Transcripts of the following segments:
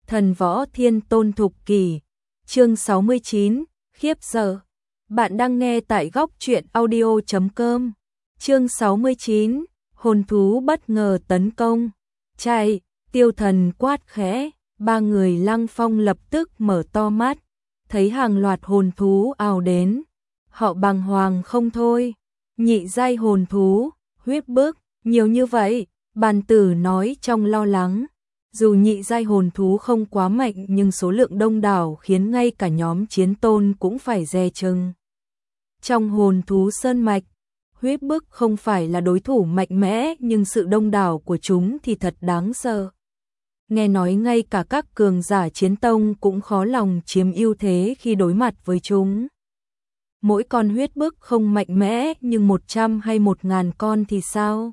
Thần võ thiên tôn thục kỳ. Chương 69, khiếp sợ. Bạn đang nghe tại góc truyện audio.com. Chương 69, hồn thú bất ngờ tấn công. Chạy, Tiêu Thần quát khẽ, ba người Lăng Phong lập tức mở to mắt, thấy hàng loạt hồn thú ào đến. Họ bàng hoàng không thôi. Nhị giai hồn thú, huyết bức, nhiều như vậy, Bàn Tử nói trong lo lắng. Dù nhị giai hồn thú không quá mạnh nhưng số lượng đông đảo khiến ngay cả nhóm chiến tôn cũng phải dè chừng. Trong hồn thú sơn mạch, huyết bức không phải là đối thủ mạnh mẽ nhưng sự đông đảo của chúng thì thật đáng sợ. Nghe nói ngay cả các cường giả chiến tông cũng khó lòng chiếm ưu thế khi đối mặt với chúng. Mỗi con huyết bức không mạnh mẽ nhưng 100 hay 1000 con thì sao?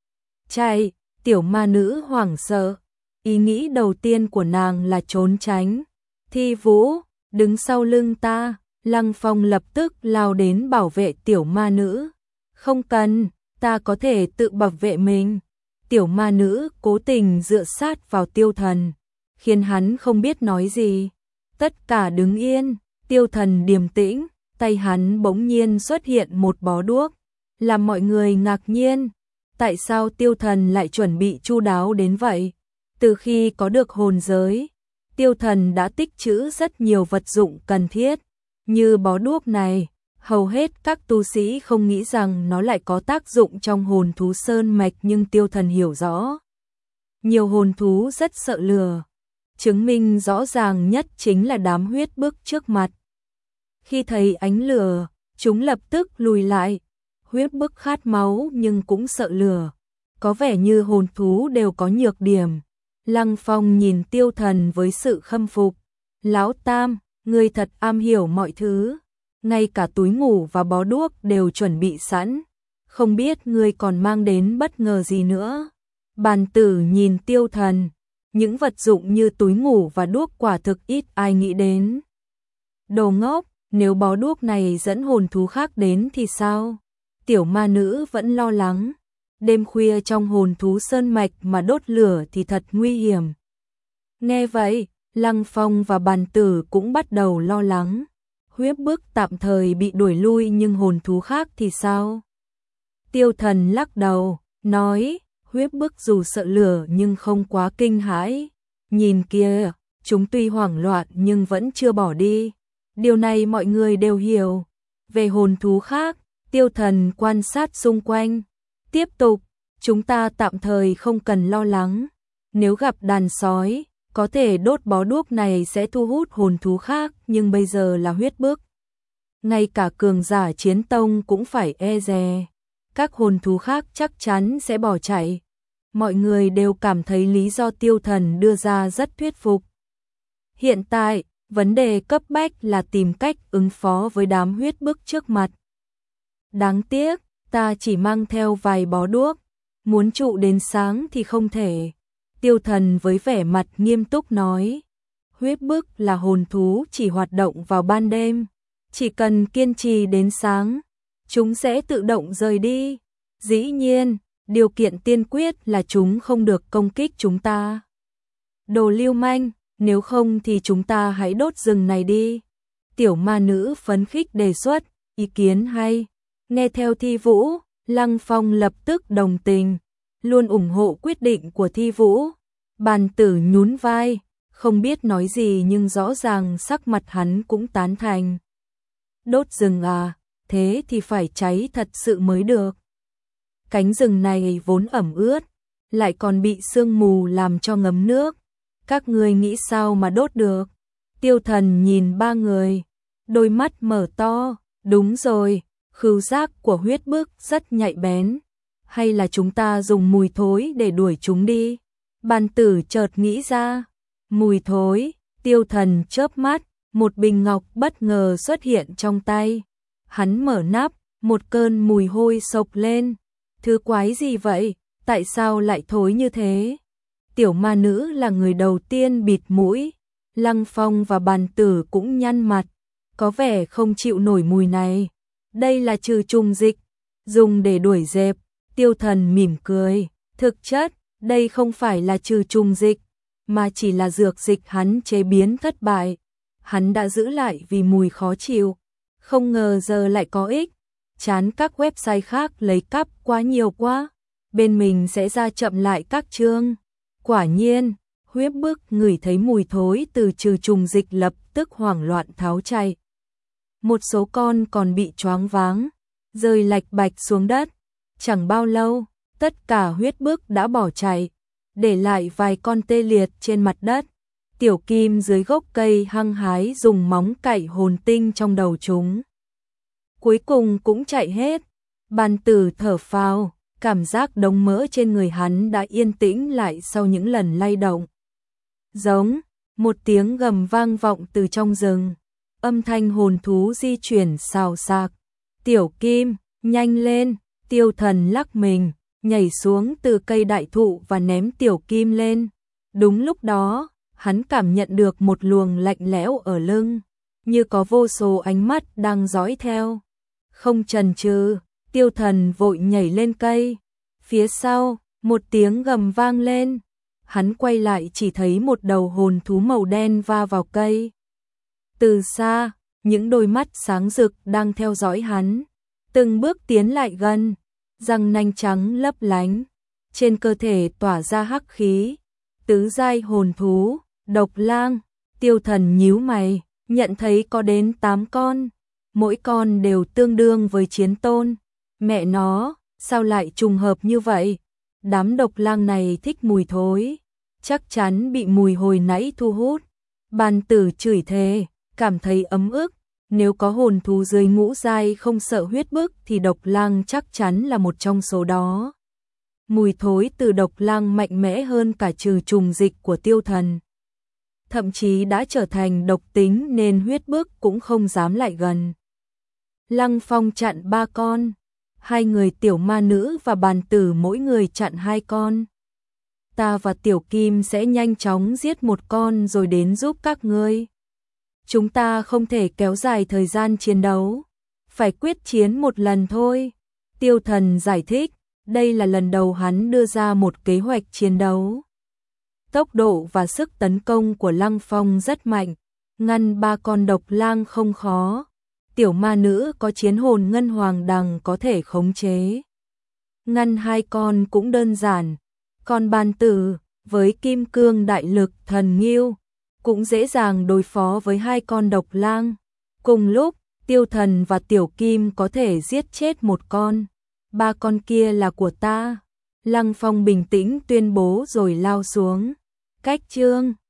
Chạy, tiểu ma nữ hoảng sợ. Ý nghĩ đầu tiên của nàng là trốn tránh. Thi Vũ, đứng sau lưng ta. Lăng Phong lập tức lao đến bảo vệ tiểu ma nữ. Không cần, ta có thể tự bảo vệ mình. Tiểu ma nữ cố tình dựa sát vào Tiêu Thần, khiến hắn không biết nói gì. Tất cả đứng yên. Tiêu Thần điềm tĩnh, tay hắn bỗng nhiên xuất hiện một bó đuốc, làm mọi người ngạc nhiên. Tại sao Tiêu Thần lại chuẩn bị chu đáo đến vậy? Từ khi có được hồn giới, Tiêu Thần đã tích trữ rất nhiều vật dụng cần thiết, như bó đuốc này. Hầu hết các tu sĩ không nghĩ rằng nó lại có tác dụng trong hồn thú sơn mạch nhưng Tiêu Thần hiểu rõ. Nhiều hồn thú rất sợ lửa. Chứng minh rõ ràng nhất chính là đám huyết bức trước mặt. Khi thấy ánh lửa, chúng lập tức lùi lại. Huyết bức khát máu nhưng cũng sợ lửa. Có vẻ như hồn thú đều có nhược điểm. Lăng Phong nhìn Tiêu Thần với sự khâm phục. Lão Tam, ngươi thật am hiểu mọi thứ. Ngay cả túi ngủ và bó đuốc đều chuẩn bị sẵn. Không biết ngươi còn mang đến bất ngờ gì nữa. Bàn Tử nhìn Tiêu Thần. Những vật dụng như túi ngủ và đuốc quả thực ít ai nghĩ đến. Đồ ngốc, nếu bó đuốc này dẫn hồn thú khác đến thì sao? Tiểu ma nữ vẫn lo lắng. Đêm khuya trong hồn thú sơn mạch mà đốt lửa thì thật nguy hiểm. Nghe vậy, Lăng Phong và Bàn Tử cũng bắt đầu lo lắng. Huyết bức tạm thời bị đuổi lui nhưng hồn thú khác thì sao? Tiêu Thần lắc đầu, nói, huyết bức dù sợ lửa nhưng không quá kinh hãi. Nhìn kìa, chúng tuy hoảng loạn nhưng vẫn chưa bỏ đi. Điều này mọi người đều hiểu. Về hồn thú khác, Tiêu Thần quan sát xung quanh. Tiếp tục, chúng ta tạm thời không cần lo lắng. Nếu gặp đàn sói, có thể đốt bó đuốc này sẽ thu hút hồn thú khác, nhưng bây giờ là huyết bức. Ngay cả cường giả chiến tông cũng phải e dè. Các hồn thú khác chắc chắn sẽ bỏ chạy. Mọi người đều cảm thấy lý do Tiêu Thần đưa ra rất thuyết phục. Hiện tại, vấn đề cấp bách là tìm cách ứng phó với đám huyết bức trước mặt. Đáng tiếc, ta chỉ mang theo vài bó đuốc. Muốn trụ đến sáng thì không thể. Tiêu Thần với vẻ mặt nghiêm túc nói. Huyết bức là hồn thú chỉ hoạt động vào ban đêm. Chỉ cần kiên trì đến sáng, chúng sẽ tự động rời đi. Dĩ nhiên, điều kiện tiên quyết là chúng không được công kích chúng ta. Đồ lưu manh, nếu không thì chúng ta hãy đốt rừng này đi. Tiểu ma nữ phấn khích đề xuất, ý kiến hay. Nghe theo Thi Vũ, Lăng Phong lập tức đồng tình, luôn ủng hộ quyết định của Thi Vũ. Bàn Tử nhún vai, không biết nói gì nhưng rõ ràng sắc mặt hắn cũng tán thành. Đốt rừng à, thế thì phải cháy thật sự mới được. Cánh rừng này vốn ẩm ướt, lại còn bị sương mù làm cho ngấm nước. Các ngươi nghĩ sao mà đốt được? Tiêu Thần nhìn ba người, đôi mắt mở to, đúng rồi. Khứu giác của huyết bức rất nhạy bén. Hay là chúng ta dùng mùi thối để đuổi chúng đi? Bàn Tử chợt nghĩ ra. Mùi thối, Tiêu Thần chớp mắt, một bình ngọc bất ngờ xuất hiện trong tay. Hắn mở nắp, một cơn mùi hôi sộc lên. Thứ quái gì vậy? Tại sao lại thối như thế? Tiểu ma nữ là người đầu tiên bịt mũi. Lăng Phong và Bàn Tử cũng nhăn mặt, có vẻ không chịu nổi mùi này. Đây là trừ trùng dịch, dùng để đuổi dẹp. Tiêu Thần mỉm cười, thực chất, đây không phải là trừ trùng dịch, mà chỉ là dược dịch hắn chế biến thất bại. Hắn đã giữ lại vì mùi khó chịu, không ngờ giờ lại có ích. Chán các website khác lấy cắp quá nhiều quá, bên mình sẽ ra chậm lại các chương. Quả nhiên, Huyết Bức ngửi thấy mùi thối từ trừ trùng dịch lập tức hoảng loạn tháo chạy. Một số con còn bị choáng váng, rơi lạch bạch xuống đất. Chẳng bao lâu, tất cả Huyết Bức đã bỏ chạy, để lại vài con tê liệt trên mặt đất. Tiểu Kim dưới gốc cây hăng hái dùng móng cạy hồn tinh trong đầu chúng. Cuối cùng cũng chạy hết. Bàn Tử thở phào, cảm giác đống mỡ trên người hắn đã yên tĩnh lại sau những lần lay động. Giống, một tiếng gầm vang vọng từ trong rừng. Âm thanh hồn thú di chuyển xào xạc. Tiểu Kim, nhanh lên, Tiêu Thần lắc mình, nhảy xuống từ cây đại thụ và ném Tiểu Kim lên. Đúng lúc đó, hắn cảm nhận được một luồng lạnh lẽo ở lưng, như có vô số ánh mắt đang dõi theo. Không chần chừ, Tiêu Thần vội nhảy lên cây. Phía sau, một tiếng gầm vang lên. Hắn quay lại chỉ thấy một đầu hồn thú màu đen va vào cây. Từ xa, những đôi mắt sáng rực đang theo dõi hắn, từng bước tiến lại gần, răng nanh trắng lấp lánh, trên cơ thể tỏa ra hắc khí. Tứ giai hồn thú, Độc Lang. Tiêu Thần nhíu mày, nhận thấy có đến 8 con, mỗi con đều tương đương với chiến tôn. Mẹ nó, sao lại trùng hợp như vậy? Đám độc lang này thích mùi thối, chắc chắn bị mùi hồi nãy thu hút. Bàn Tử chửi thề, cảm thấy ấm ức, nếu có hồn thú dưới ngũ giai không sợ Huyết Bức thì độc lang chắc chắn là một trong số đó. Mùi thối từ độc lang mạnh mẽ hơn cả trừ trùng dịch của Tiêu Thần. Thậm chí đã trở thành độc tính nên Huyết Bức cũng không dám lại gần. Lăng Phong chặn 3 con, 2 người tiểu ma nữ và Bàn Tử mỗi người chặn 2 con. Ta và Tiểu Kim sẽ nhanh chóng giết một con rồi đến giúp các ngươi. Chúng ta không thể kéo dài thời gian chiến đấu, phải quyết chiến một lần thôi. Tiêu Thần giải thích, đây là lần đầu hắn đưa ra một kế hoạch chiến đấu. Tốc độ và sức tấn công của Lăng Phong rất mạnh, ngăn 3 con độc lang không khó. Tiểu ma nữ có chiến hồn ngân hoàng đằng có thể khống chế. Ngăn 2 con cũng đơn giản, còn Bàn Tử với kim cương đại lực thần nghiêu cũng dễ dàng đối phó với 2 con độc lang. Cùng lúc, Tiêu Thần và Tiểu Kim có thể giết chết một con, 3 con kia là của ta. Lăng Phong bình tĩnh tuyên bố rồi lao xuống. Cách chương